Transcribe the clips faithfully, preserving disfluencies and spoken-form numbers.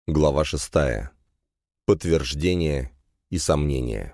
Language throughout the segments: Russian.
Глава шестая. Подтверждение и сомнение.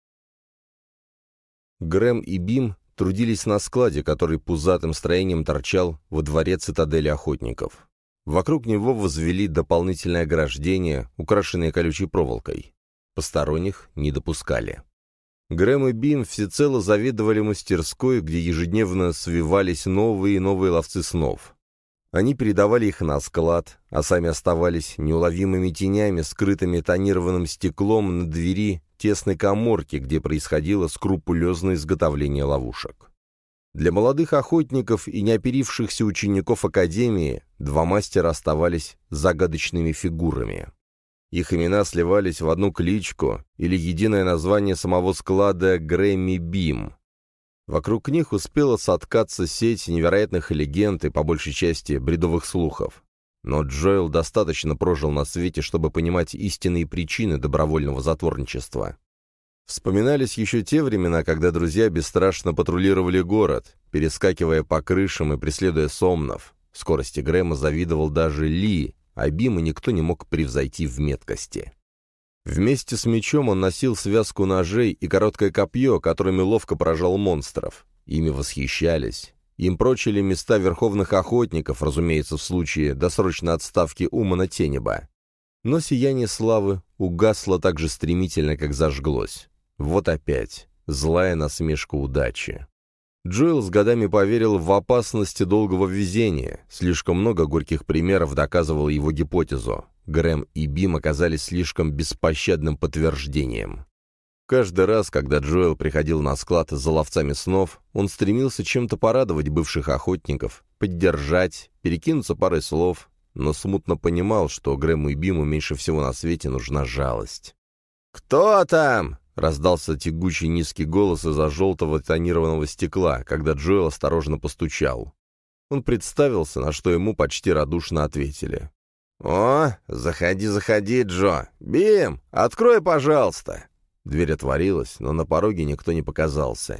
Грэм и Бим трудились на складе, который пузатым строением торчал во дворе цитадели охотников. Вокруг него возвели дополнительное ограждение, украшенное колючей проволокой. Посторонних не допускали. Грэм и Бим всецело заведовали мастерской, где ежедневно свивались новые и новые ловцы снов. Они передавали их на склад, а сами оставались неуловимыми тенями, скрытыми тонированным стеклом на двери тесной каморки, где происходило скрупулезное изготовление ловушек. Для молодых охотников и неоперившихся учеников Академии два мастера оставались загадочными фигурами. Их имена сливались в одну кличку или единое название самого склада Грэмми Бим. Вокруг них успела соткаться сеть невероятных легенд и, по большей части, бредовых слухов. Но Джоэл достаточно прожил на свете, чтобы понимать истинные причины добровольного затворничества. Вспоминались еще те времена, когда друзья бесстрашно патрулировали город, перескакивая по крышам и преследуя сомнов. Скорости Грэма завидовал даже Ли, а Бима никто не мог превзойти в меткости. Вместе с мечом он носил связку ножей и короткое копье, которыми ловко поражал монстров. Ими восхищались. Им прочили места верховных охотников, разумеется, в случае досрочной отставки Умана Тенеба. Но сияние славы угасло так же стремительно, как зажглось. Вот опять злая насмешка удачи. Джоэл с годами поверил в опасности долгого везения. Слишком много горьких примеров доказывало его гипотезу. Грэм и Бим оказались слишком беспощадным подтверждением. Каждый раз, когда Джоэл приходил на склад за ловцами снов, он стремился чем-то порадовать бывших охотников, поддержать, перекинуться парой слов, но смутно понимал, что Грэму и Биму меньше всего на свете нужна жалость. «Кто там?» — раздался тягучий низкий голос из-за желтого тонированного стекла, когда Джоэл осторожно постучал. Он представился, на что ему почти радушно ответили. «О, заходи, заходи, Джо! Бим, открой, пожалуйста!» Дверь отворилась, но на пороге никто не показался.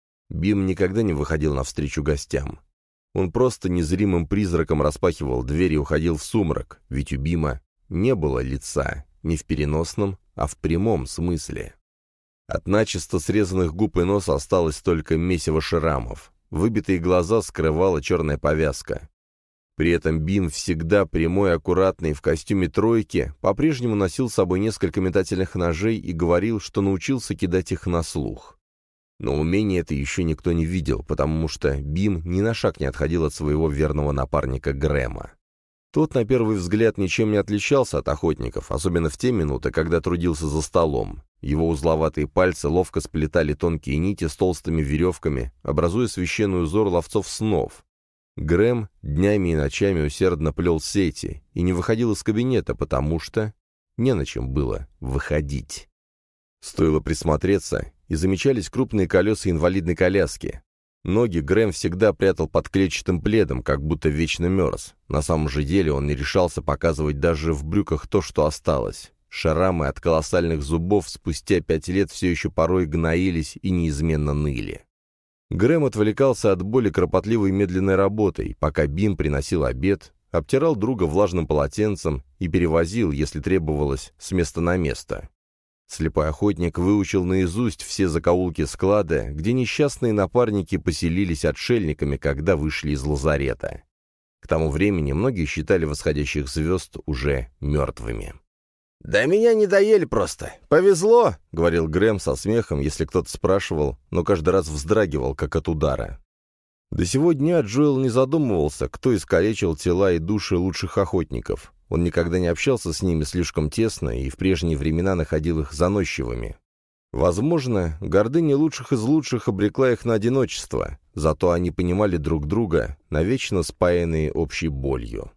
Бим никогда не выходил навстречу гостям. Он просто незримым призраком распахивал дверь и уходил в сумрак, ведь у Бима не было лица, не в переносном, а в прямом смысле. От начисто срезанных губ и носа осталось только месиво шрамов. Выбитые глаза скрывала черная повязка. При этом Бим, всегда прямой и аккуратный, в костюме тройки, по-прежнему носил с собой несколько метательных ножей и говорил, что научился кидать их на слух. Но умение это еще никто не видел, потому что Бим ни на шаг не отходил от своего верного напарника Грэма. Тот, на первый взгляд, ничем не отличался от охотников, особенно в те минуты, когда трудился за столом. Его узловатые пальцы ловко сплетали тонкие нити с толстыми веревками, образуя священный узор ловцов снов. Грэм днями и ночами усердно плел сети и не выходил из кабинета, потому что не на чем было выходить. Стоило присмотреться, и замечались крупные колеса инвалидной коляски. Ноги Грэм всегда прятал под клетчатым пледом, как будто вечно мерз. На самом же деле он не решался показывать даже в брюках то, что осталось. Шрамы от колоссальных зубов спустя пять лет все еще порой гноились и неизменно ныли. Грэм отвлекался от боли кропотливой медленной работой, пока Бим приносил обед, обтирал друга влажным полотенцем и перевозил, если требовалось, с места на место. Слепой охотник выучил наизусть все закоулки склада, где несчастные напарники поселились отшельниками, когда вышли из лазарета. К тому времени многие считали восходящих звезд уже мертвыми. «Да меня не доели просто. Повезло», — говорил Грэм со смехом, если кто-то спрашивал, но каждый раз вздрагивал, как от удара. До сего дня Джоэл не задумывался, кто искалечил тела и души лучших охотников. Он никогда не общался с ними слишком тесно и в прежние времена находил их заносчивыми. Возможно, гордыня лучших из лучших обрекла их на одиночество, зато они понимали друг друга, навечно спаянные общей болью.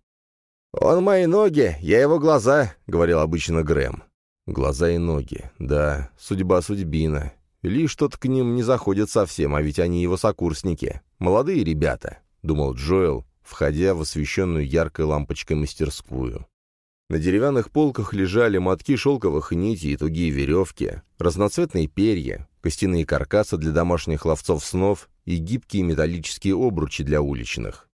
«Он мои ноги, я его глаза», — говорил обычно Грэм. Глаза и ноги, да, судьба судьбина. Ли что-то к ним не заходит совсем, а ведь они его сокурсники. Молодые ребята, — думал Джоэл, входя в освещенную яркой лампочкой мастерскую. На деревянных полках лежали мотки шелковых нитей и тугие веревки, разноцветные перья, костяные каркасы для домашних ловцов снов и гибкие металлические обручи для уличных.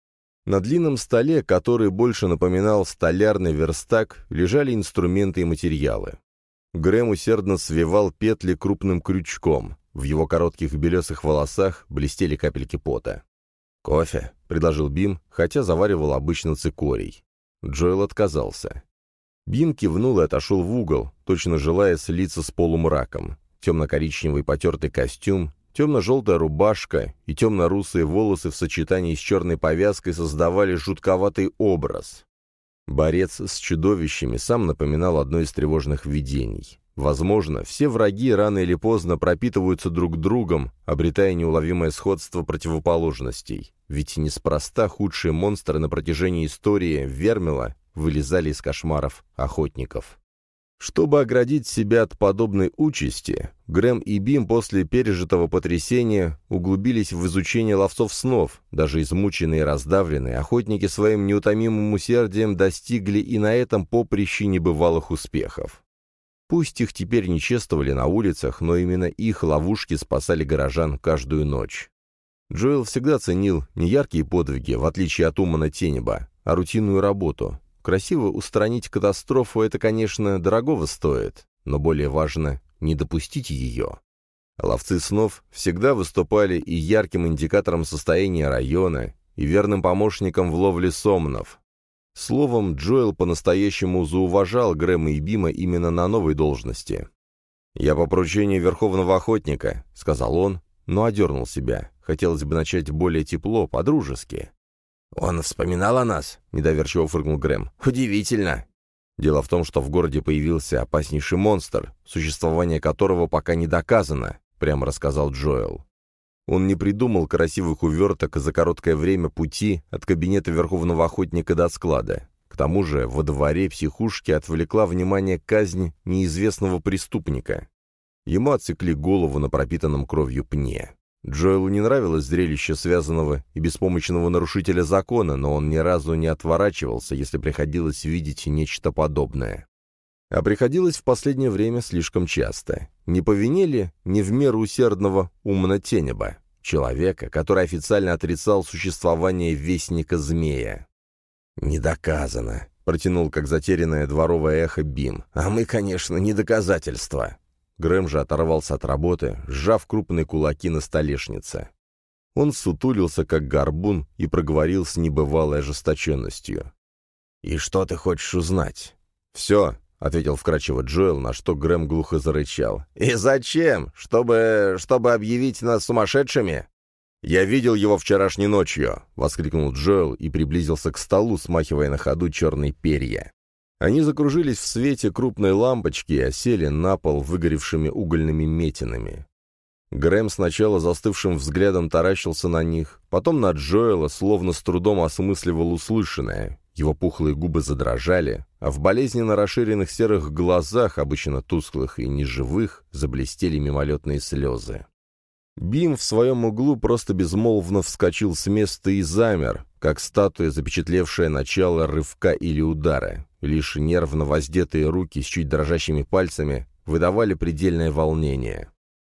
На длинном столе, который больше напоминал столярный верстак, лежали инструменты и материалы. Грэм усердно свивал петли крупным крючком. В его коротких белесых волосах блестели капельки пота. «Кофе», — предложил Бим, хотя заваривал обычно цикорий. Джоэл отказался. Бим кивнул и отошел в угол, точно желая слиться с полумраком. Темно-коричневый потертый костюм, темно-желтая рубашка и темно-русые волосы в сочетании с черной повязкой создавали жутковатый образ. Борец с чудовищами сам напоминал одно из тревожных видений. Возможно, все враги рано или поздно пропитываются друг другом, обретая неуловимое сходство противоположностей. Ведь неспроста худшие монстры на протяжении истории Вермила вылезали из кошмаров охотников. Чтобы оградить себя от подобной участи, Грэм и Бим после пережитого потрясения углубились в изучение ловцов снов. Даже измученные и раздавленные, охотники своим неутомимым усердием достигли и на этом поприще небывалых успехов. Пусть их теперь не чествовали на улицах, но именно их ловушки спасали горожан каждую ночь. Джоэл всегда ценил не яркие подвиги, в отличие от Умана Тенеба, а рутинную работу. Красиво устранить катастрофу — это, конечно, дорогого стоит, но более важно — не допустить ее. Ловцы снов всегда выступали и ярким индикатором состояния района, и верным помощником в ловле сомнов. Словом, Джоэл по-настоящему зауважал Грэма и Бима именно на новой должности. «Я по поручению Верховного Охотника», — сказал он, но одернул себя. Хотелось бы начать более тепло, по-дружески. «Он вспоминал о нас?» — недоверчиво фыркнул Грэм. «Удивительно!» Дело в том, что в городе появился опаснейший монстр, существование которого пока не доказано, — прямо рассказал Джоэл. Он не придумал красивых уверток за короткое время пути от кабинета Верховного Охотника до склада. К тому же во дворе психушки отвлекла внимание казнь неизвестного преступника. Ему отсекли голову на пропитанном кровью пне. Джоэлу не нравилось зрелище связанного и беспомощного нарушителя закона, но он ни разу не отворачивался, если приходилось видеть нечто подобное. А приходилось в последнее время слишком часто. Не по вине ли не в меру усердного Умана Тенеба, человека, который официально отрицал существование Вестника Змея? «Не доказано», — протянул как затерянное дворовое эхо Бим. «А мы, конечно, не доказательства». Грэм же оторвался от работы, сжав крупные кулаки на столешнице. Он сутулился, как горбун, и проговорил с небывалой ожесточенностью. «И что ты хочешь узнать?» «Все», — ответил вкрадчиво Джоэл, на что Грэм глухо зарычал. «И зачем? Чтобы... чтобы объявить нас сумасшедшими?» «Я видел его вчерашней ночью», — воскликнул Джоэл и приблизился к столу, смахивая на ходу черные перья. Они закружились в свете крупной лампочки и осели на пол выгоревшими угольными метинами. Грэм сначала застывшим взглядом таращился на них, потом на Джоэла, словно с трудом осмысливал услышанное. Его пухлые губы задрожали, а в болезненно расширенных серых глазах, обычно тусклых и неживых, заблестели мимолетные слезы. Бим в своем углу просто безмолвно вскочил с места и замер, как статуя, запечатлевшая начало рывка или удара. Лишь нервно воздетые руки с чуть дрожащими пальцами выдавали предельное волнение.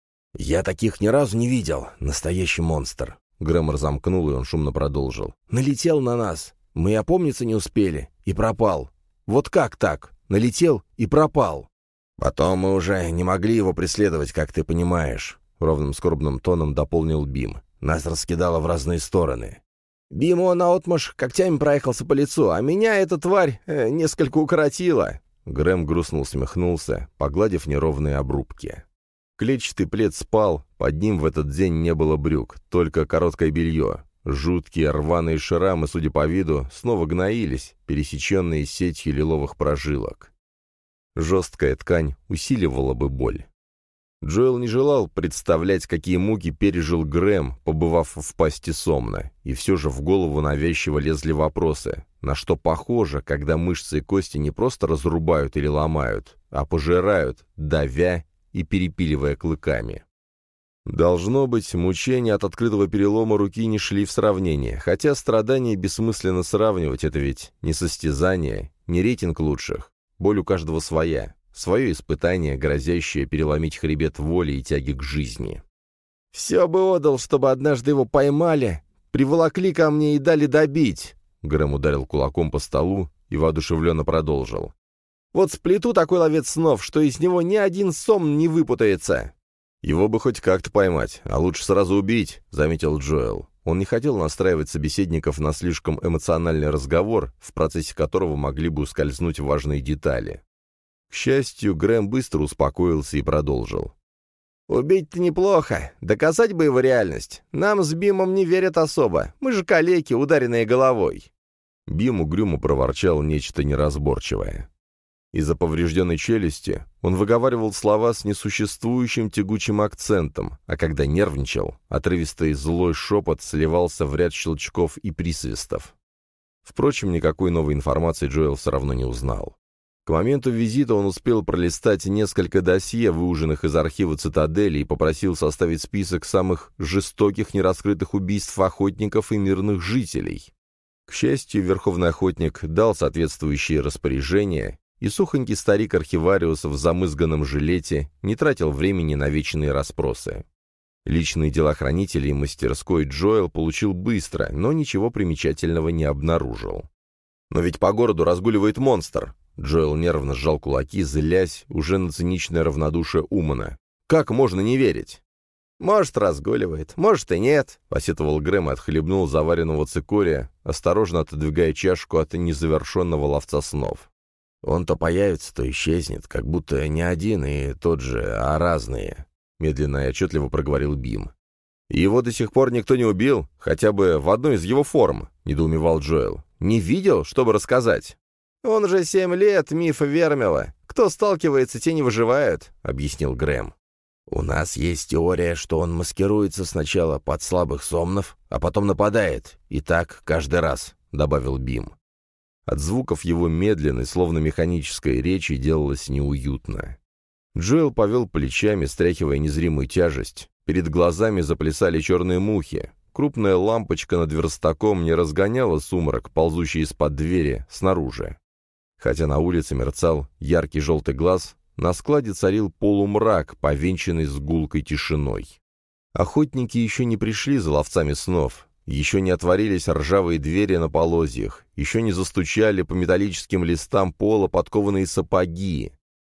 «Я таких ни разу не видел. Настоящий монстр». Грэм разомкнул, и он шумно продолжил. «Налетел на нас. Мы опомниться не успели. И пропал. Вот как так? Налетел и пропал. Потом мы уже не могли его преследовать, как ты понимаешь», — ровным скорбным тоном дополнил Бим. «Нас раскидало в разные стороны. Биму наотмашь когтями проехался по лицу, а меня эта тварь э, несколько укоротила». Грэм грустно усмехнулся, погладив неровные обрубки. Клетчатый плед спал, под ним в этот день не было брюк, только короткое белье. Жуткие рваные шрамы, судя по виду, снова гноились, пересеченные сетью лиловых прожилок. Жесткая ткань усиливала бы боль. Джоэл не желал представлять, какие муки пережил Грэм, побывав в пасти сомна, и все же в голову навязчиво лезли вопросы, на что похоже, когда мышцы и кости не просто разрубают или ломают, а пожирают, давя и перепиливая клыками. Должно быть, мучения от открытого перелома руки не шли в сравнение, хотя страдания бессмысленно сравнивать, это ведь не состязание, не рейтинг лучших, боль у каждого своя. Свое испытание, грозящее переломить хребет воли и тяги к жизни. «Все бы отдал, чтобы однажды его поймали, приволокли ко мне и дали добить», Грэм ударил кулаком по столу и воодушевленно продолжил. «Вот сплету такой ловец снов, что из него ни один сом не выпутается!» «Его бы хоть как-то поймать, а лучше сразу убить», — заметил Джоэл. Он не хотел настраивать собеседников на слишком эмоциональный разговор, в процессе которого могли бы ускользнуть важные детали. К счастью, Грэм быстро успокоился и продолжил. «Убить-то неплохо. Доказать бы его реальность. Нам с Бимом не верят особо. Мы же калеки, ударенные головой». Бим угрюмо проворчал нечто неразборчивое. Из-за поврежденной челюсти он выговаривал слова с несуществующим тягучим акцентом, а когда нервничал, отрывистый злой шепот сливался в ряд щелчков и присвистов. Впрочем, никакой новой информации Джоэл все равно не узнал. К моменту визита он успел пролистать несколько досье, выуженных из архива цитадели, и попросил составить список самых жестоких нераскрытых убийств охотников и мирных жителей. К счастью, Верховный Охотник дал соответствующие распоряжения, и сухонький старик-архивариус в замызганном жилете не тратил времени на вечные расспросы. Личные дела хранителей мастерской Джоэл получил быстро, но ничего примечательного не обнаружил. «Но ведь по городу разгуливает монстр!» Джоэл нервно сжал кулаки, злясь уже на циничное равнодушие Умана. «Как можно не верить?» «Может, разгуливает, может и нет», — посетовал Грэм и отхлебнул заваренного цикория, осторожно отодвигая чашку от незавершенного ловца снов. «Он то появится, то исчезнет, как будто не один и тот же, а разные», — медленно и отчетливо проговорил Бим. «И его до сих пор никто не убил, хотя бы в одной из его форм», — недоумевал Джоэл. «Не видел, чтобы рассказать?» «Он же семь лет, миф Вермила. Кто сталкивается, те не выживают», — объяснил Грэм. «У нас есть теория, что он маскируется сначала под слабых сомнов, а потом нападает. И так каждый раз», — добавил Бим. От звуков его медленной, словно механической речи делалось неуютно. Джоэл повел плечами, стряхивая незримую тяжесть. Перед глазами заплясали черные мухи. Крупная лампочка над верстаком не разгоняла сумрак, ползущий из-под двери, снаружи. Хотя на улице мерцал яркий желтый глаз, на складе царил полумрак, повенчанный с гулкой тишиной. Охотники еще не пришли за ловцами снов. Еще не отворились ржавые двери на полозьях, еще не застучали по металлическим листам пола подкованные сапоги.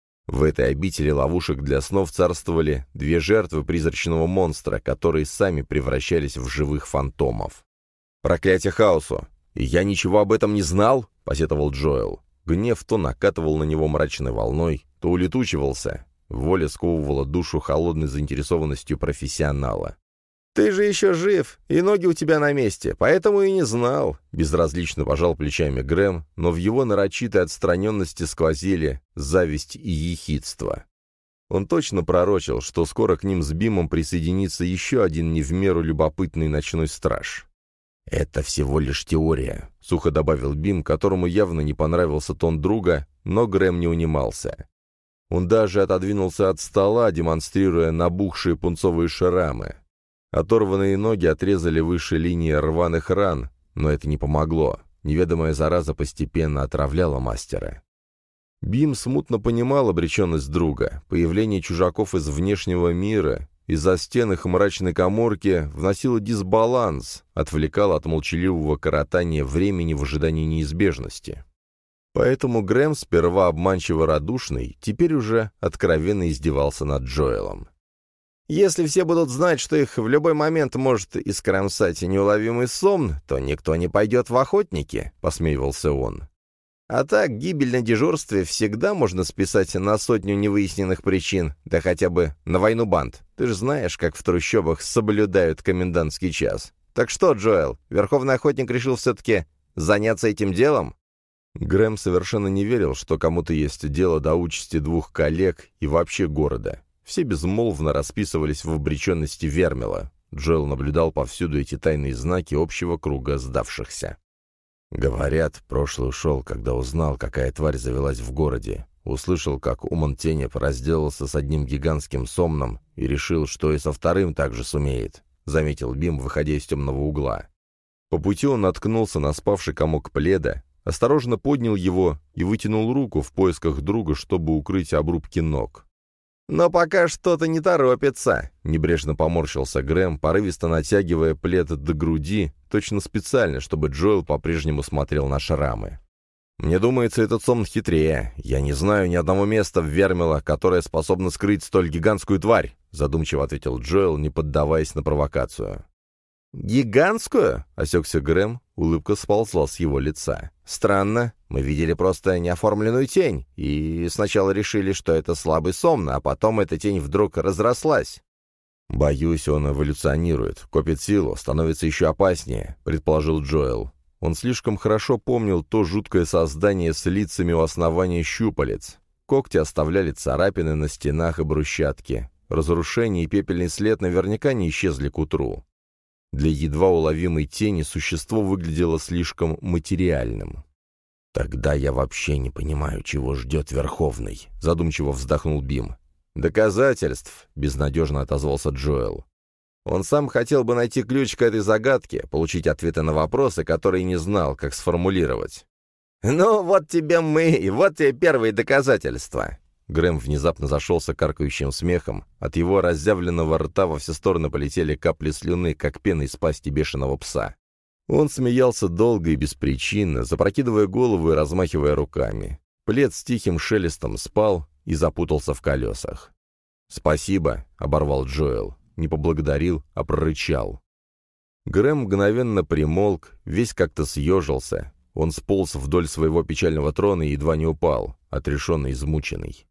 В этой обители ловушек для снов царствовали две жертвы призрачного монстра, которые сами превращались в живых фантомов. «Проклятие хаосу! И я ничего об этом не знал?» — посетовал Джоэл. Гнев то накатывал на него мрачной волной, то улетучивался. Воля сковывала душу холодной заинтересованностью профессионала. «Ты же еще жив, и ноги у тебя на месте, поэтому и не знал», — безразлично пожал плечами Грэм, но в его нарочитой отстраненности сквозили зависть и ехидство. Он точно пророчил, что скоро к ним с Бимом присоединится еще один не в меру любопытный ночной страж. «Это всего лишь теория», — сухо добавил Бим, которому явно не понравился тон друга, но Грэм не унимался. Он даже отодвинулся от стола, демонстрируя набухшие пунцовые шрамы. Оторванные ноги отрезали выше линии рваных ран, но это не помогло. Неведомая зараза постепенно отравляла мастера. Бим смутно понимал обреченность друга. Появление чужаков из внешнего мира, из-за стен их мрачной каморки вносило дисбаланс, отвлекало от молчаливого коротания времени в ожидании неизбежности. Поэтому Грэм, сперва обманчиво радушный, теперь уже откровенно издевался над Джоэлом. «Если все будут знать, что их в любой момент может искромсать неуловимый сон, то никто не пойдет в охотники», — посмеивался он. «А так, гибель на дежурстве всегда можно списать на сотню невыясненных причин, да хотя бы на войну банд. Ты же знаешь, как в трущобах соблюдают комендантский час. Так что, Джоэл, Верховный Охотник решил все-таки заняться этим делом?» Грэм совершенно не верил, что кому-то есть дело до участи двух коллег и вообще города. Все безмолвно расписывались в обреченности Вермила. Джоэл наблюдал повсюду эти тайные знаки общего круга сдавшихся. «Говорят, прошлый ушел, когда узнал, какая тварь завелась в городе. Услышал, как Уман Тенеп разделался с одним гигантским сомном и решил, что и со вторым также сумеет», — заметил Бим, выходя из темного угла. По пути он наткнулся на спавший комок пледа, осторожно поднял его и вытянул руку в поисках друга, чтобы укрыть обрубки ног. «Но пока что-то не торопится», — небрежно поморщился Грэм, порывисто натягивая плед до груди, точно специально, чтобы Джоэл по-прежнему смотрел на шрамы. «Мне думается, этот сон хитрее. Я не знаю ни одного места в Вермила, которое способно скрыть столь гигантскую тварь», — задумчиво ответил Джоэл, не поддаваясь на провокацию. «Гигантскую?» — осекся Грэм, улыбка сползла с его лица. «Странно. Мы видели просто неоформленную тень, и сначала решили, что это слабый сон, а потом эта тень вдруг разрослась». «Боюсь, он эволюционирует, копит силу, становится еще опаснее», — предположил Джоэл. Он слишком хорошо помнил то жуткое создание с лицами у основания щупалец. Когти оставляли царапины на стенах и брусчатке. Разрушение и пепельный след наверняка не исчезли к утру. Для едва уловимой тени существо выглядело слишком материальным. «Тогда я вообще не понимаю, чего ждет Верховный», — задумчиво вздохнул Бим. «Доказательств», — безнадежно отозвался Джоэл. Он сам хотел бы найти ключ к этой загадке, получить ответы на вопросы, которые не знал, как сформулировать. «Ну, вот тебе мы, и вот тебе первые доказательства». Грэм внезапно зашелся каркающим смехом. От его разъявленного рта во все стороны полетели капли слюны, как пена из пасти бешеного пса. Он смеялся долго и беспричинно, запрокидывая голову и размахивая руками. Плед с тихим шелестом спал и запутался в колесах. «Спасибо», — оборвал Джоэл. Не поблагодарил, а прорычал. Грэм мгновенно примолк, весь как-то съежился. Он сполз вдоль своего печального трона и едва не упал, отрешенно измученный.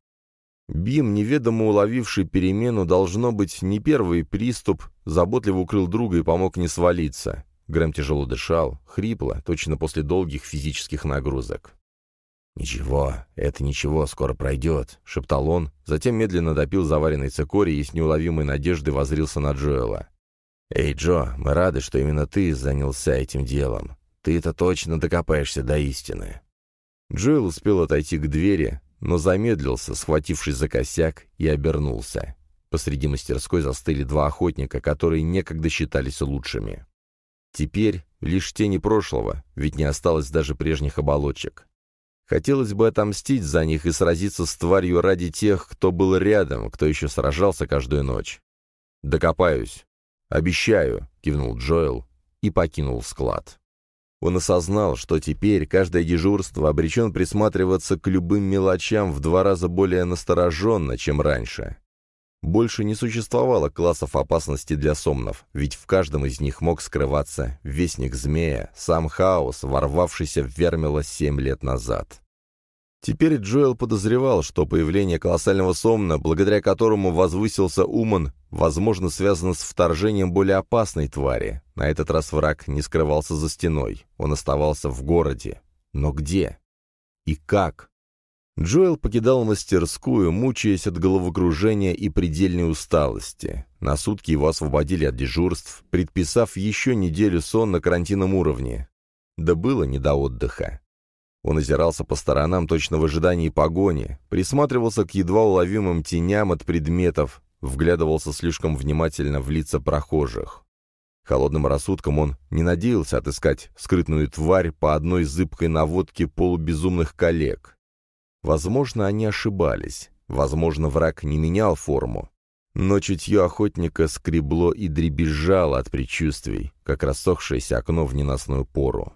Бим, неведомо уловивший перемену, должно быть, не первый приступ, заботливо укрыл друга и помог не свалиться. Грэм тяжело дышал, хрипло, точно после долгих физических нагрузок. «Ничего, это ничего, скоро пройдет», — шептал он, затем медленно допил заваренный цикорий и с неуловимой надеждой воззрился на Джоэла. «Эй, Джо, мы рады, что именно ты занялся этим делом. Ты-то точно докопаешься до истины». Джоэл успел отойти к двери, но замедлился, схватившись за косяк, и обернулся. Посреди мастерской застыли два охотника, которые некогда считались лучшими. Теперь лишь тени прошлого, ведь не осталось даже прежних оболочек. Хотелось бы отомстить за них и сразиться с тварью ради тех, кто был рядом, кто еще сражался каждую ночь. «Докопаюсь. Обещаю», — кивнул Джоэл и покинул склад. Он осознал, что теперь каждое дежурство обречен присматриваться к любым мелочам в два раза более настороженно, чем раньше. Больше не существовало классов опасности для сомнов, ведь в каждом из них мог скрываться вестник змея, сам Хаос, ворвавшийся в Вермила семь лет назад. Теперь Джоэл подозревал, что появление колоссального сомна, благодаря которому возвысился Уман, возможно, связано с вторжением более опасной твари. На этот раз враг не скрывался за стеной, он оставался в городе. Но где? И как? Джоэл покидал мастерскую, мучаясь от головокружения и предельной усталости. На сутки его освободили от дежурств, предписав еще неделю сон на карантинном уровне. Да было не до отдыха. Он озирался по сторонам точно в ожидании погони, присматривался к едва уловимым теням от предметов, вглядывался слишком внимательно в лица прохожих. Холодным рассудком он не надеялся отыскать скрытную тварь по одной зыбкой наводке полубезумных коллег. Возможно, они ошибались, возможно, враг не менял форму, но чутье охотника скребло и дребезжало от предчувствий, как рассохшееся окно в ненастную пору.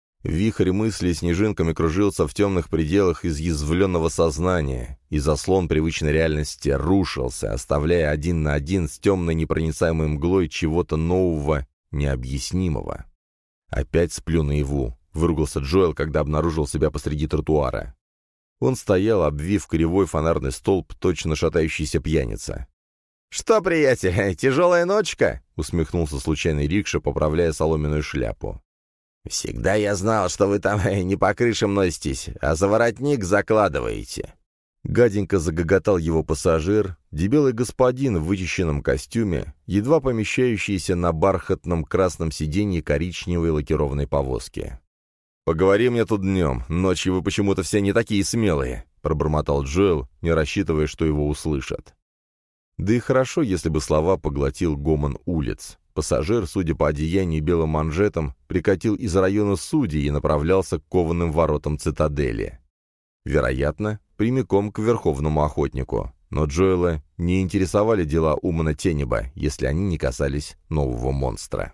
Вихрь мыслей снежинками кружился в темных пределах изъязвленного сознания, и заслон привычной реальности рушился, оставляя один на один с темной непроницаемой мглой чего-то нового, необъяснимого. «Опять сплю наяву», — выругался Джоэл, когда обнаружил себя посреди тротуара. Он стоял, обвив кривой фонарный столб, точно шатающийся пьяница. «Что, приятель, тяжелая ночка?» — усмехнулся случайный рикша, поправляя соломенную шляпу. «Всегда я знал, что вы там не по крышам носитесь, а за воротник закладываете». Гаденько загоготал его пассажир, дебелый господин в вычищенном костюме, едва помещающийся на бархатном красном сиденье коричневой лакированной повозки. «Поговори мне тут днем, ночью вы почему-то все не такие смелые», — пробормотал Джоэл, не рассчитывая, что его услышат. Да и хорошо, если бы слова поглотил гомон улиц. Пассажир, судя по одеянию белым манжетам, прикатил из района судей и направлялся к кованым воротам цитадели. Вероятно, прямиком к верховному охотнику. но Джоэла не интересовали дела Умана Тенеба, если они не касались нового монстра.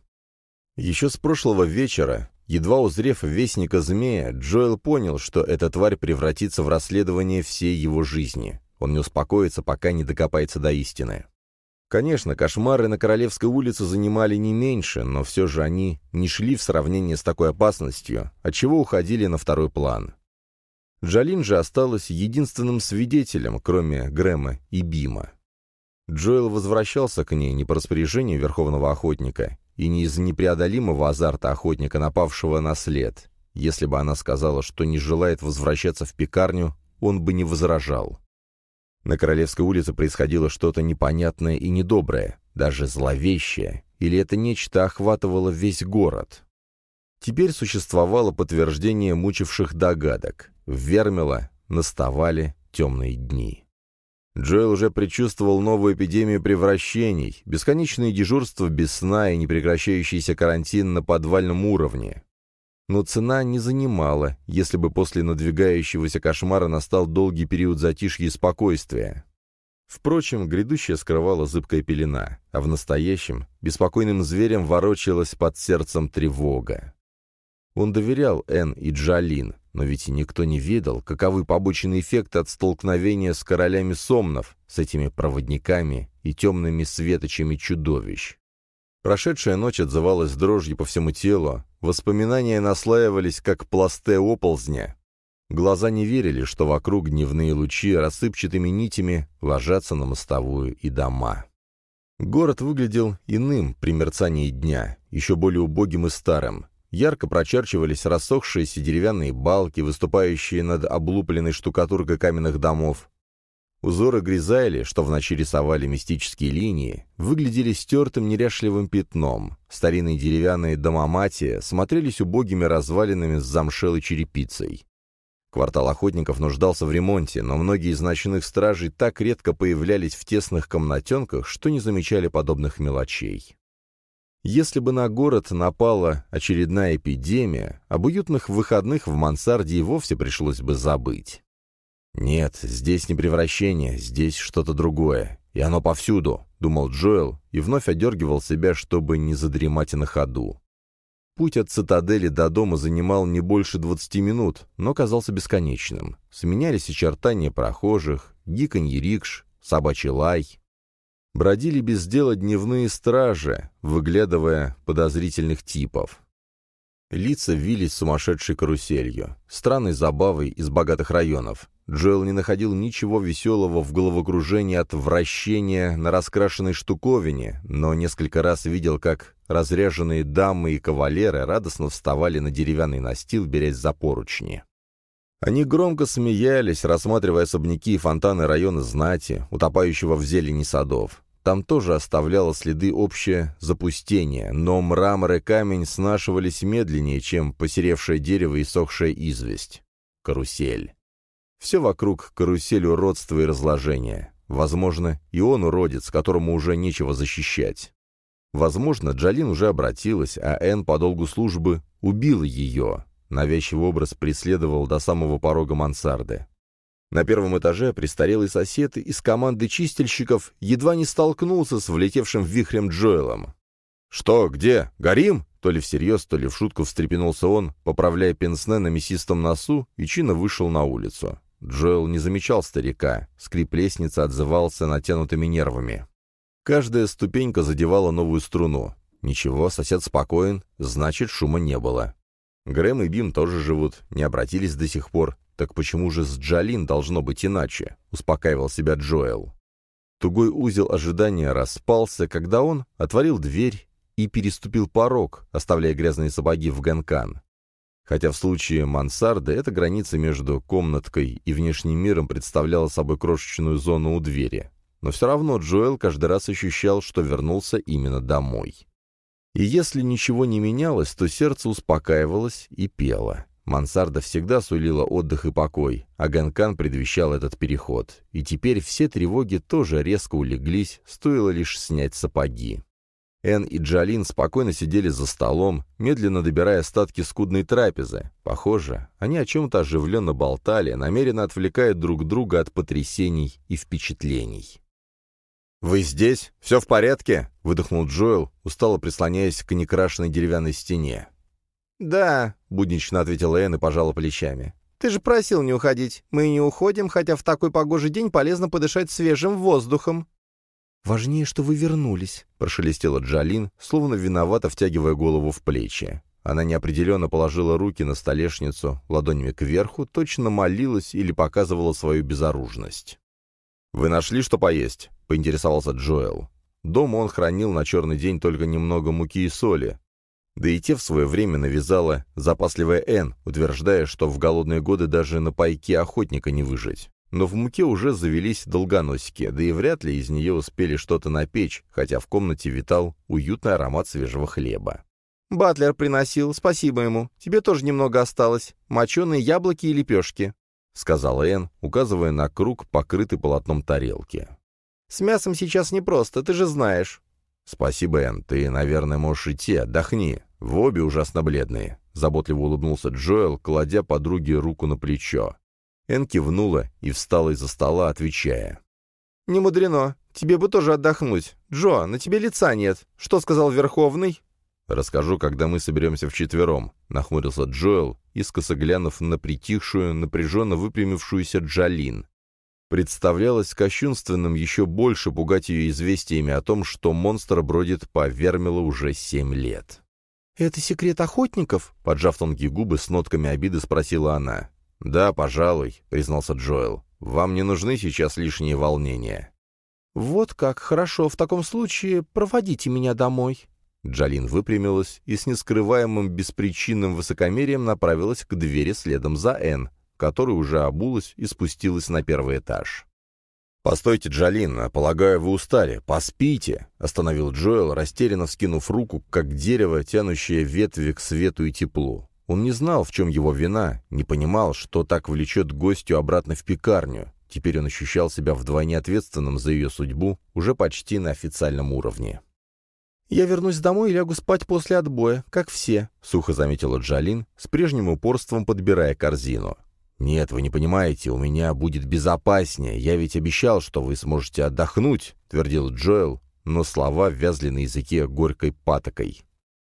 Еще с прошлого вечера, едва узрев вестника змея, Джоэл понял, что эта тварь превратится в расследование всей его жизни. Он не успокоится, пока не докопается до истины. Конечно, кошмары на Королевской улице занимали не меньше, но все же они не шли в сравнении с такой опасностью, отчего уходили на второй план. Джалин же осталась единственным свидетелем, кроме Грэма и Бима. Джоэл возвращался к ней не по распоряжению Верховного Охотника и не из непреодолимого азарта охотника, напавшего на след. Если бы она сказала, что не желает возвращаться в пекарню, он бы не возражал. На Королевской улице происходило что-то непонятное и недоброе, даже зловещее, или это нечто охватывало весь город. Теперь существовало подтверждение мучивших догадок. В Вермила наставали темные дни. Джоэл уже предчувствовал новую эпидемию превращений, бесконечные дежурства без сна и непрекращающийся карантин на подвальном уровне. Но цена не занимала, если бы после надвигающегося кошмара настал долгий период затишья и спокойствия. Впрочем, грядущее скрывала зыбкая пелена, а в настоящем беспокойным зверем ворочалась под сердцем тревога. Он доверял Энн и Джалин, но ведь никто не ведал, каковы побочные эффекты от столкновения с королями сомнов, с этими проводниками и темными светочами чудовищ. Прошедшая ночь отзывалась дрожью по всему телу, воспоминания наслаивались, как пласты оползня. Глаза не верили, что вокруг дневные лучи рассыпчатыми нитями ложатся на мостовую и дома. Город выглядел иным при мерцании дня, еще более убогим и старым. Ярко прочерчивались рассохшиеся деревянные балки, выступающие над облупленной штукатуркой каменных домов. Узоры гризайли, что в ночи рисовали мистические линии, выглядели стертым неряшливым пятном. Старинные деревянные домоматии смотрелись убогими развалинами с замшелой черепицей. Квартал охотников нуждался в ремонте, но многие из ночных стражей так редко появлялись в тесных комнатенках, что не замечали подобных мелочей. Если бы на город напала очередная эпидемия, об уютных выходных в мансарде и вовсе пришлось бы забыть. «Нет, здесь не превращение, здесь что-то другое, и оно повсюду», — думал Джоэл, и вновь одергивал себя, чтобы не задремать на ходу. Путь от цитадели до дома занимал не больше двадцати минут, но казался бесконечным. Сменялись очертания прохожих, гиканье рикш, собачий лай. Бродили без дела дневные стражи, выглядывая подозрительных типов. Лица вились сумасшедшей каруселью, странной забавой из богатых районов. Джоэл не находил ничего веселого в головокружении от вращения на раскрашенной штуковине, но несколько раз видел, как разряженные дамы и кавалеры радостно вставали на деревянный настил, берясь за поручни. Они громко смеялись, рассматривая особняки и фонтаны района знати, утопающего в зелени садов. Там тоже оставляло следы общее запустение, но мрамор и камень снашивались медленнее, чем посеревшее дерево и сохшая известь. Карусель. Все вокруг карусель уродства и разложения. Возможно, и он уродец, которому уже нечего защищать. Возможно, Джалин уже обратилась, а Энн по долгу службы убила ее. Навязчивый образ преследовал до самого порога мансарды. На первом этаже престарелый сосед из команды чистильщиков едва не столкнулся с влетевшим вихрем Джоэлом. «Что, где? Горим?» То ли всерьез, то ли в шутку встрепенулся он, поправляя пенсне на мясистом носу, и чинно вышел на улицу. Джоэл не замечал старика, скрип лестницы отзывался натянутыми нервами. Каждая ступенька задевала новую струну. Ничего, сосед спокоен, значит, шума не было. Грэм и Бим тоже живут, не обратились до сих пор. Так почему же с Джалин должно быть иначе? Успокаивал себя Джоэл. Тугой узел ожидания распался, когда он отворил дверь и переступил порог, оставляя грязные сапоги в ганкан. Хотя в случае мансарды эта граница между комнаткой и внешним миром представляла собой крошечную зону у двери. Но все равно Джоэл каждый раз ощущал, что вернулся именно домой. И если ничего не менялось, то сердце успокаивалось и пело. Мансарда всегда сулила отдых и покой, а ганкан предвещал этот переход. И теперь все тревоги тоже резко улеглись, стоило лишь снять сапоги. Энн и Джалин спокойно сидели за столом, медленно добирая остатки скудной трапезы. Похоже, они о чем-то оживленно болтали, намеренно отвлекая друг друга от потрясений и впечатлений. «Вы здесь? Все в порядке?» — выдохнул Джоэл, устало прислоняясь к некрашенной деревянной стене. «Да», — буднично ответила Энн и пожала плечами. «Ты же просил не уходить. Мы и не уходим, хотя в такой погожий день полезно подышать свежим воздухом». «Важнее, что вы вернулись», — прошелестела Джалин, словно виновато втягивая голову в плечи. Она неопределенно положила руки на столешницу, ладонями кверху, точно молилась или показывала свою безоружность. «Вы нашли, что поесть?» — поинтересовался Джоэл. Дома он хранил на черный день только немного муки и соли. Да и те в свое время навязала запасливая Энн, утверждая, что в голодные годы даже на пайке охотника не выжить. Но в муке уже завелись долгоносики, да и вряд ли из нее успели что-то напечь, хотя в комнате витал уютный аромат свежего хлеба. «Батлер приносил, спасибо ему. Тебе тоже немного осталось. Моченые яблоки и лепешки», — сказала Энн, указывая на круг, покрытый полотном тарелки. «С мясом сейчас непросто, ты же знаешь». «Спасибо, Энн, ты, наверное, можешь идти, отдохни. Вы обе ужасно бледные», — заботливо улыбнулся Джоэл, кладя подруге руку на плечо. Энн кивнула и встала из-за стола, отвечая. «Не мудрено. Тебе бы тоже отдохнуть. Джо, на тебе лица нет. Что сказал Верховный?» «Расскажу, когда мы соберемся вчетвером», — нахмурился Джоэл, искоса глянув на притихшую, напряженно выпрямившуюся Джалин. Представлялось кощунственным еще больше пугать ее известиями о том, что монстр бродит по Вермилу уже семь лет. «Это секрет охотников?» — поджав тонкие губы, с нотками обиды спросила она. «Да, пожалуй», — признался Джоэл. «Вам не нужны сейчас лишние волнения». «Вот как, хорошо. В таком случае проводите меня домой». Джалин выпрямилась и с нескрываемым беспричинным высокомерием направилась к двери следом за Энн, которая уже обулась и спустилась на первый этаж. «Постойте, Джалин, полагаю, вы устали. Поспите!» — остановил Джоэл, растерянно вскинув руку, как дерево, тянущее ветви к свету и теплу. Он не знал, в чем его вина, не понимал, что так влечет гостю обратно в пекарню. Теперь он ощущал себя вдвойне ответственным за ее судьбу, уже почти на официальном уровне. «Я вернусь домой и лягу спать после отбоя, как все», — сухо заметила Джалин, с прежним упорством подбирая корзину. «Нет, вы не понимаете, у меня будет безопаснее. Я ведь обещал, что вы сможете отдохнуть», — твердил Джоэл, но слова вязли на языке горькой патокой.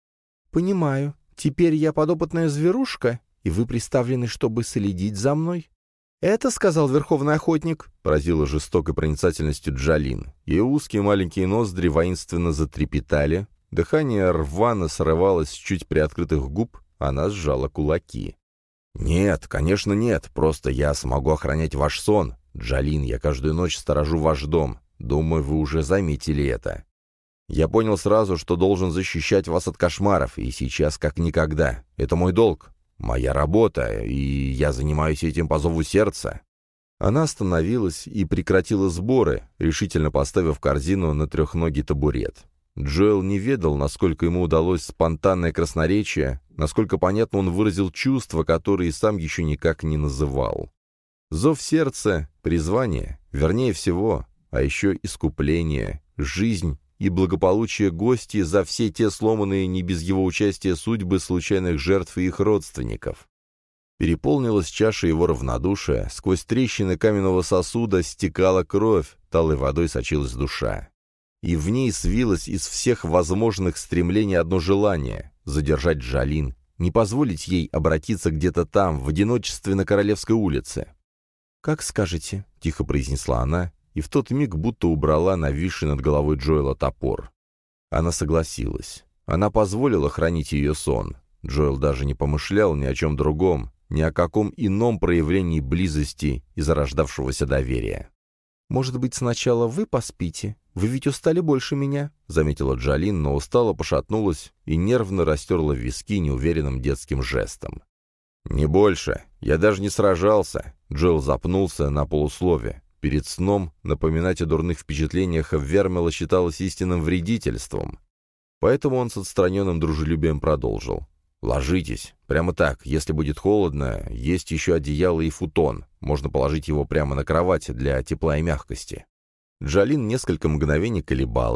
«Понимаю. Теперь я подопытная зверушка, и вы приставлены, чтобы следить за мной?» «Это, — сказал Верховный Охотник, — поразила жестокой проницательностью Джалин. Ее узкие маленькие ноздри воинственно затрепетали, дыхание рвано срывалось с чуть приоткрытых губ, она сжала кулаки. «Нет, конечно нет, просто я смогу охранять ваш сон. Джалин, я каждую ночь сторожу ваш дом. Думаю, вы уже заметили это. Я понял сразу, что должен защищать вас от кошмаров, и сейчас как никогда. Это мой долг, моя работа, и я занимаюсь этим по зову сердца». Она остановилась и прекратила сборы, решительно поставив корзину на трехногий табурет. Джоэл не ведал, насколько ему удалось спонтанное красноречие, насколько понятно он выразил чувства, которые сам еще никак не называл. Зов сердца — призвание, вернее всего, а еще искупление, жизнь и благополучие гостей за все те сломанные не без его участия судьбы случайных жертв и их родственников. Переполнилась чаша его равнодушия, сквозь трещины каменного сосуда стекала кровь, талой водой сочилась душа. И в ней свилось из всех возможных стремлений одно желание — задержать Джалин, не позволить ей обратиться где-то там, в одиночестве на Королевской улице. «Как скажете», — тихо произнесла она, и в тот миг будто убрала нависший над головой Джоэла топор. Она согласилась. Она позволила хранить ее сон. Джоэл даже не помышлял ни о чем другом, ни о каком ином проявлении близости и зарождавшегося доверия. «Может быть, сначала вы поспите? Вы ведь устали больше меня», — заметила Джалин, но устало пошатнулась и нервно растерла виски неуверенным детским жестом. «Не больше. Я даже не сражался». Джоэл запнулся на полуслове. Перед сном напоминать о дурных впечатлениях Вермила считалось истинным вредительством. Поэтому он с отстраненным дружелюбием продолжил. «Ложитесь. Прямо так. Если будет холодно, есть еще одеяло и футон. Можно положить его прямо на кровать для тепла и мягкости». Джалин несколько мгновений колебалась,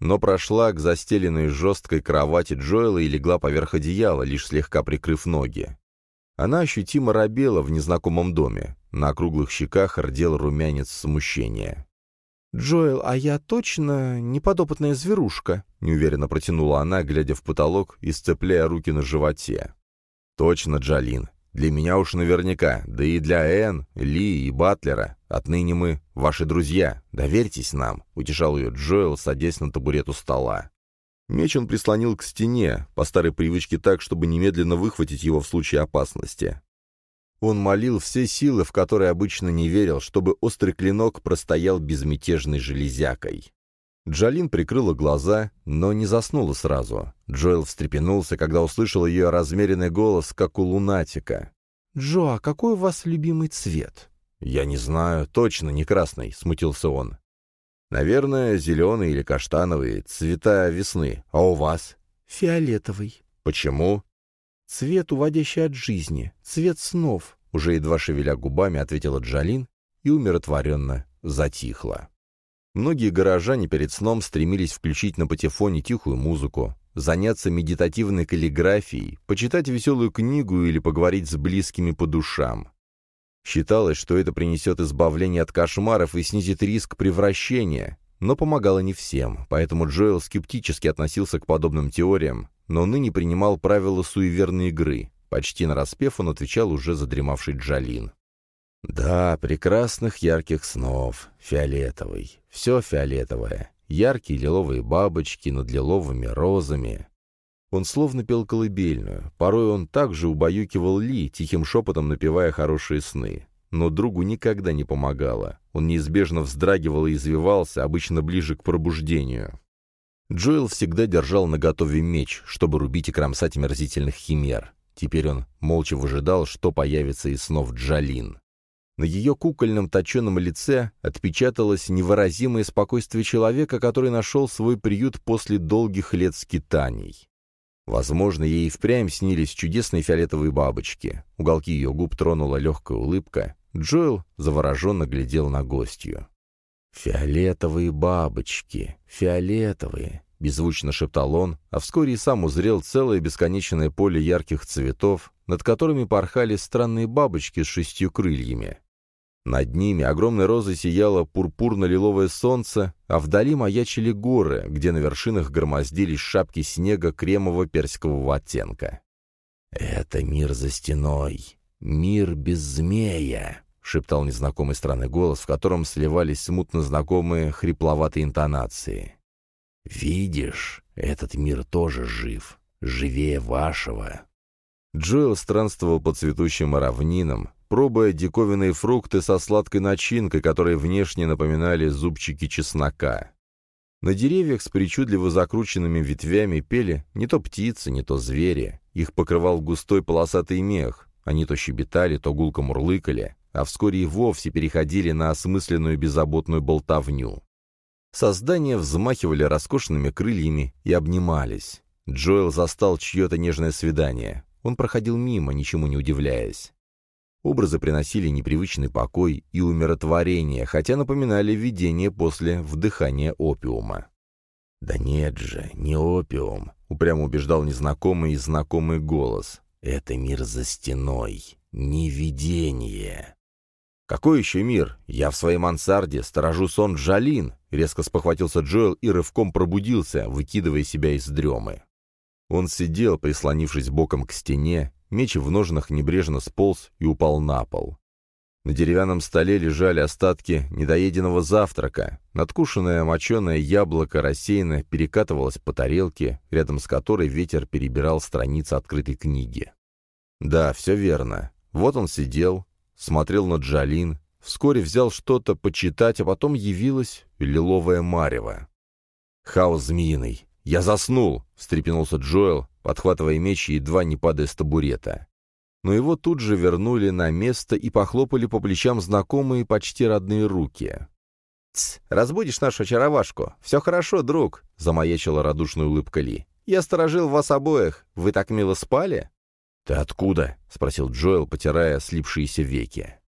но прошла к застеленной жесткой кровати Джоэла и легла поверх одеяла, лишь слегка прикрыв ноги. Она ощутимо робела в незнакомом доме. На округлых щеках рдел румянец смущения. «Джоэл, а я точно неподопытная зверушка?» — неуверенно протянула она, глядя в потолок и сцепляя руки на животе. «Точно, Джалин. Для меня уж наверняка, да и для Энн, Ли и Батлера. Отныне мы ваши друзья. Доверьтесь нам», — утешал ее Джоэл, садясь на табурет у стола. Меч он прислонил к стене, по старой привычке так, чтобы немедленно выхватить его в случае опасности. Он молил все силы, в которые обычно не верил, чтобы острый клинок простоял безмятежной железякой. Джалин прикрыла глаза, но не заснула сразу. Джоэл встрепенулся, когда услышал ее размеренный голос, как у лунатика. «Джо, а какой у вас любимый цвет?» «Я не знаю, точно не красный», — смутился он. «Наверное, зеленый или каштановый, цвета весны. А у вас?» «Фиолетовый». «Почему?» «Цвет, уводящий от жизни, цвет снов», — уже едва шевеля губами ответила Джалин и умиротворенно затихла. Многие горожане перед сном стремились включить на патефоне тихую музыку, заняться медитативной каллиграфией, почитать веселую книгу или поговорить с близкими по душам. Считалось, что это принесет избавление от кошмаров и снизит риск превращения, но помогало не всем, поэтому Джоэл скептически относился к подобным теориям, но ныне принимал правила суеверной игры. Почти нараспев он отвечал уже задремавший Джалин. «Да, прекрасных ярких снов. Фиолетовый. Все фиолетовое. Яркие лиловые бабочки над лиловыми розами». Он словно пел колыбельную. Порой он также убаюкивал Ли, тихим шепотом напевая хорошие сны. Но другу никогда не помогало. Он неизбежно вздрагивал и извивался, обычно ближе к пробуждению. Джоэл всегда держал наготове меч, чтобы рубить и кромсать омерзительных химер. Теперь он молча выжидал, что появится из снов Джалин. На ее кукольном точеном лице отпечаталось невыразимое спокойствие человека, который нашел свой приют после долгих лет скитаний. Возможно, ей и впрямь снились чудесные фиолетовые бабочки. Уголки ее губ тронула легкая улыбка. Джоэл завороженно глядел на гостью. «Фиолетовые бабочки, фиолетовые», — беззвучно шептал он, а вскоре и сам узрел целое бесконечное поле ярких цветов, над которыми порхали странные бабочки с шестью крыльями. Над ними огромной розой сияло пурпурно-лиловое солнце, а вдали маячили горы, где на вершинах громоздились шапки снега кремово-персикового оттенка. «Это мир за стеной, мир без змея», — шептал незнакомый странный голос, в котором сливались смутно знакомые хрипловатые интонации. «Видишь, этот мир тоже жив, живее вашего». Джоэл странствовал по цветущим равнинам, пробуя диковинные фрукты со сладкой начинкой, которые внешне напоминали зубчики чеснока. На деревьях с причудливо закрученными ветвями пели не то птицы, не то звери. Их покрывал густой полосатый мех. Они то щебетали, то гулко мурлыкали, а вскоре и вовсе переходили на осмысленную беззаботную болтовню. Создания взмахивали роскошными крыльями и обнимались. Джоэл застал чье-то нежное свидание. Он проходил мимо, ничему не удивляясь. Образы приносили непривычный покой и умиротворение, хотя напоминали видение после вдыхания опиума. «Да нет же, не опиум», — упрямо убеждал незнакомый и знакомый голос. «Это мир за стеной, не видение». «Какой еще мир? Я в своей мансарде, сторожу сон Джалин», — резко спохватился Джоэл и рывком пробудился, выкидывая себя из дремы. Он сидел, прислонившись боком к стене, меч в ножнах небрежно сполз и упал на пол. На деревянном столе лежали остатки недоеденного завтрака. Надкушенное моченое яблоко рассеянно перекатывалось по тарелке, рядом с которой ветер перебирал страницы открытой книги. Да, все верно. Вот он сидел, смотрел на Джалин, вскоре взял что-то почитать, а потом явилась лиловая марево. «Хаос змеиный! Я заснул!» — встрепенулся Джоэл, подхватывая меч и едва не падая с табурета. Но его тут же вернули на место и похлопали по плечам знакомые почти родные руки. «Тсс, разбудишь нашу очаровашку. Все хорошо, друг», — замаячила радушная улыбка Ли. «Я сторожил вас обоих. Вы так мило спали?» «Ты откуда?» — спросил Джоэл, потирая слипшиеся веки.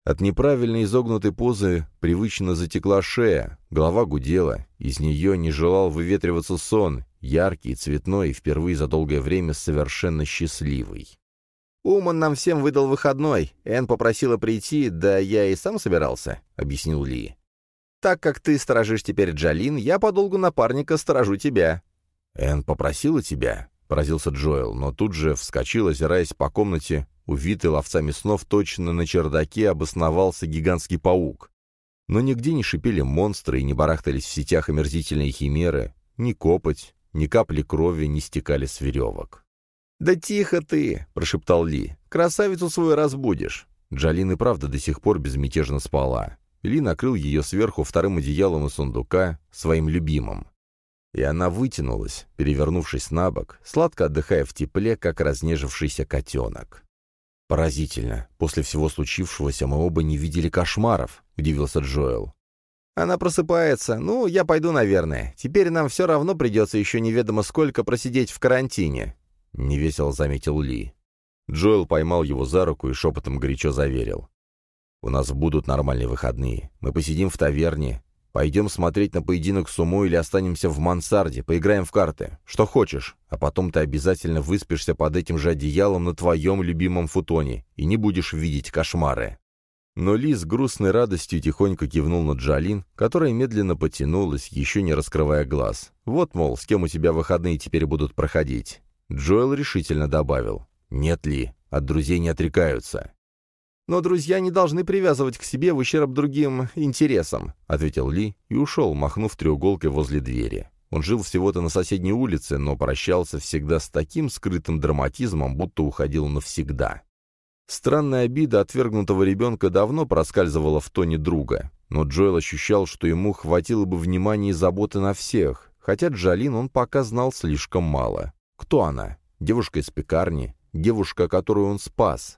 От неправильно изогнутой позы привычно затекла шея, голова гудела, из нее не желал выветриваться сон, яркий, цветной и впервые за долгое время совершенно счастливый. «Уман нам всем выдал выходной. Энн попросила прийти, да я и сам собирался», — объяснил Ли. «Так как ты сторожишь теперь Джалин, я по долгу напарника сторожу тебя». «Энн попросила тебя?» — поразился Джоэл, но тут же вскочил, озираясь по комнате. Увитый ловцами снов, точно на чердаке обосновался гигантский паук. Но нигде не шипели монстры и не барахтались в сетях омерзительные химеры, ни копоть, ни капли крови не стекали с веревок. «Да тихо ты!» — прошептал Ли. «Красавицу свою разбудишь!» Джалин и правда до сих пор безмятежно спала. Ли накрыл ее сверху вторым одеялом из сундука, своим любимым. И она вытянулась, перевернувшись на бок, сладко отдыхая в тепле, как разнежившийся котенок. «Поразительно. После всего случившегося мы оба не видели кошмаров», — удивился Джоэл. «Она просыпается. Ну, я пойду, наверное. Теперь нам все равно придется еще неведомо сколько просидеть в карантине», — невесело заметил Ли. Джоэл поймал его за руку и шепотом горячо заверил. «У нас будут нормальные выходные. Мы посидим в таверне, пойдем смотреть на поединок сумо или останемся в мансарде, поиграем в карты. Что хочешь. А потом ты обязательно выспишься под этим же одеялом на твоем любимом футоне и не будешь видеть кошмары». Но Ли с грустной радостью тихонько кивнул на Джалин, которая медленно потянулась, еще не раскрывая глаз. «Вот, мол, с кем у тебя выходные теперь будут проходить». Джоэл решительно добавил. «Нет, Ли, от друзей не отрекаются». «Но друзья не должны привязывать к себе в ущерб другим интересам», — ответил Ли и ушел, махнув треуголкой возле двери. Он жил всего-то на соседней улице, но прощался всегда с таким скрытым драматизмом, будто уходил навсегда. Странная обида отвергнутого ребенка давно проскальзывала в тоне друга, но Джоэл ощущал, что ему хватило бы внимания и заботы на всех, хотя Джалин он пока знал слишком мало. Кто она? Девушка из пекарни? Девушка, которую он спас?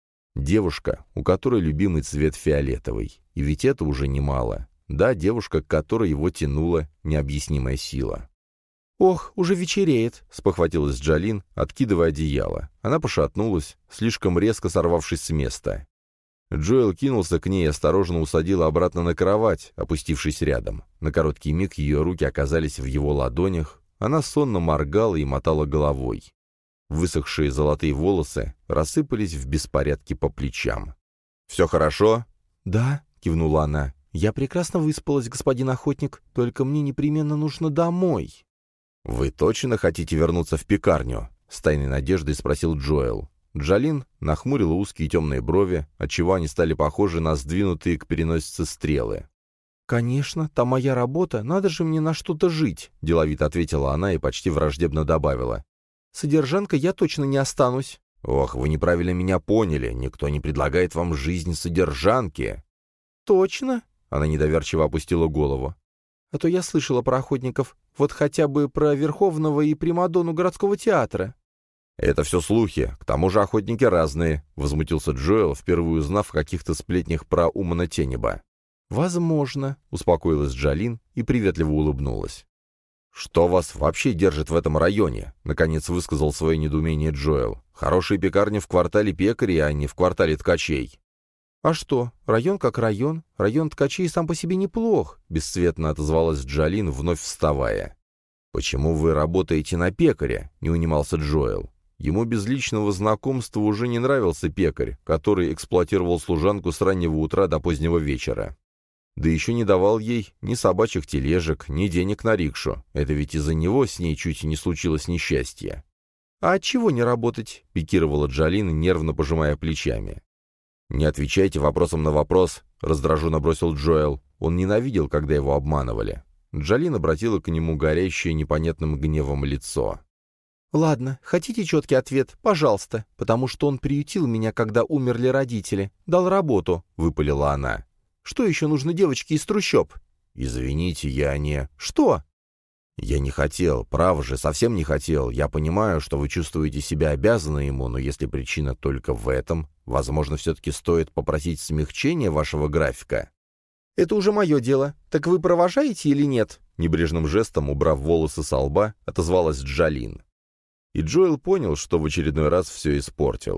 Девушка, у которой любимый цвет фиолетовый. И ведь это уже немало. Да, девушка, к которой его тянула необъяснимая сила. «Ох, уже вечереет», — спохватилась Джалин, откидывая одеяло. Она пошатнулась, слишком резко сорвавшись с места. Джоэл кинулся к ней и осторожно усадил обратно на кровать, опустившись рядом. На короткий миг ее руки оказались в его ладонях. Она сонно моргала и мотала головой. Высохшие золотые волосы рассыпались в беспорядке по плечам. «Все хорошо?» «Да», — кивнула она. «Я прекрасно выспалась, господин охотник, только мне непременно нужно домой». «Вы точно хотите вернуться в пекарню?» — с тайной надеждой спросил Джоэл. Джалин нахмурила узкие темные брови, отчего они стали похожи на сдвинутые к переносице стрелы. «Конечно, там моя работа, надо же мне на что-то жить», — деловито ответила она и почти враждебно добавила. «Содержанка я точно не останусь». «Ох, вы неправильно меня поняли. Никто не предлагает вам жизнь содержанки». «Точно?» — она недоверчиво опустила голову. «А то я слышала про охотников. Вот хотя бы про Верховного и Примадонну городского театра». «Это все слухи. К тому же охотники разные», — возмутился Джоэл, впервые узнав о каких-то сплетнях про Умана Тенеба. «Возможно», — успокоилась Джалин и приветливо улыбнулась. «Что вас вообще держит в этом районе?» — наконец высказал свое недоумение Джоэл. «Хорошие пекарни в квартале пекарей, а не в квартале ткачей». «А что, район как район. Район ткачей сам по себе неплох», — бесцветно отозвалась Джалин, вновь вставая. «Почему вы работаете на пекаря?» — не унимался Джоэл. Ему без личного знакомства уже не нравился пекарь, который эксплуатировал служанку с раннего утра до позднего вечера. Да еще не давал ей ни собачьих тележек, ни денег на рикшу. Это ведь из-за него с ней чуть не случилось несчастье. «А отчего не работать?» — пикировала Джалин, нервно пожимая плечами. «Не отвечайте вопросом на вопрос», — раздраженно бросил Джоэл. Он ненавидел, когда его обманывали. Джалин обратила к нему горящее непонятным гневом лицо. «Ладно, хотите четкий ответ? Пожалуйста, потому что он приютил меня, когда умерли родители. Дал работу», — выпалила она. «Что еще нужно девочке из трущоб?» «Извините, я не...» «Что?» «Я не хотел, право же, совсем не хотел. Я понимаю, что вы чувствуете себя обязаны ему, но если причина только в этом, возможно, все-таки стоит попросить смягчения вашего графика». «Это уже мое дело. Так вы провожаете или нет?» Небрежным жестом, убрав волосы со лба, отозвалась Джалин. И Джоэл понял, что в очередной раз все испортил.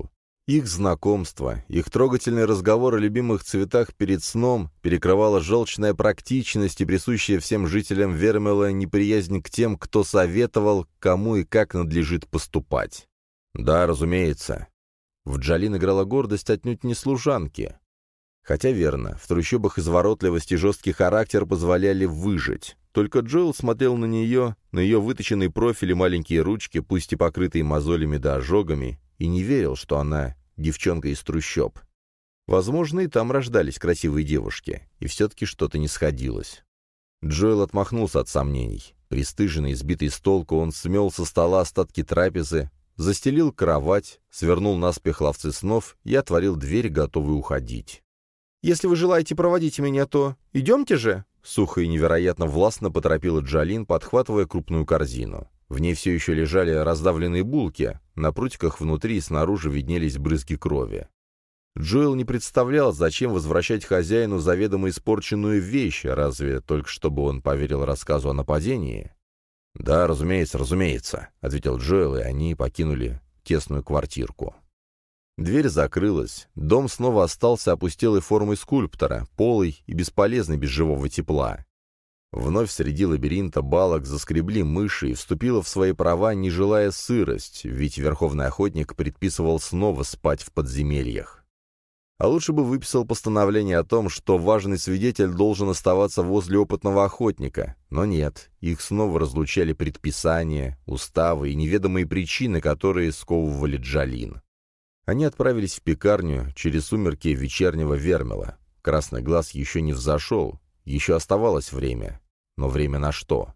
Их знакомство, их трогательный разговор о любимых цветах перед сном перекрывала желчная практичность и присущая всем жителям Вермела неприязнь к тем, кто советовал, кому и как надлежит поступать. Да, разумеется. В Джолин играла гордость отнюдь не служанки. Хотя верно, в трущобах изворотливость и жесткий характер позволяли выжить. Только Джоэл смотрел на нее, на ее выточенный профиль и маленькие ручки, пусть и покрытые мозолями да ожогами, и не верил, что она девчонка из трущоб. Возможно, и там рождались красивые девушки, и все-таки что-то не сходилось. Джоэл отмахнулся от сомнений. Пристыженный, сбитый с толку, он смел со стола остатки трапезы, застелил кровать, свернул наспех ловцы снов и отворил дверь, готовый уходить. «Если вы желаете проводить меня, то идемте же!» Сухо и невероятно властно поторопила Джолин, подхватывая крупную корзину. В ней все еще лежали раздавленные булки, на прутиках внутри и снаружи виднелись брызги крови. Джоэл не представлял, зачем возвращать хозяину заведомо испорченную вещь, разве только чтобы он поверил рассказу о нападении? «Да, разумеется, разумеется», — ответил Джоэл, и они покинули тесную квартирку. Дверь закрылась, дом снова остался опустелой формой скульптора, полый и бесполезный без живого тепла. Вновь среди лабиринта балок заскребли мыши, и вступила в свои права нежилая сырость, ведь верховный охотник предписывал снова спать в подземельях. А лучше бы выписал постановление о том, что важный свидетель должен оставаться возле опытного охотника, но нет, их снова разлучали предписания, уставы и неведомые причины, которые сковывали Джолин. Они отправились в пекарню через сумерки вечернего Вермела. Красный глаз еще не взошел, еще оставалось время. Но время на что?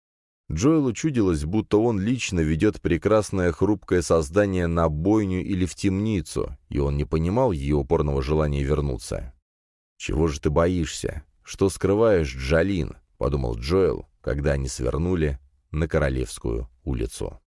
Джоэлу чудилось, будто он лично ведет прекрасное хрупкое создание на бойню или в темницу, и он не понимал ее упорного желания вернуться. «Чего же ты боишься? Что скрываешь, Джолин?» — подумал Джоэл, когда они свернули на Королевскую улицу.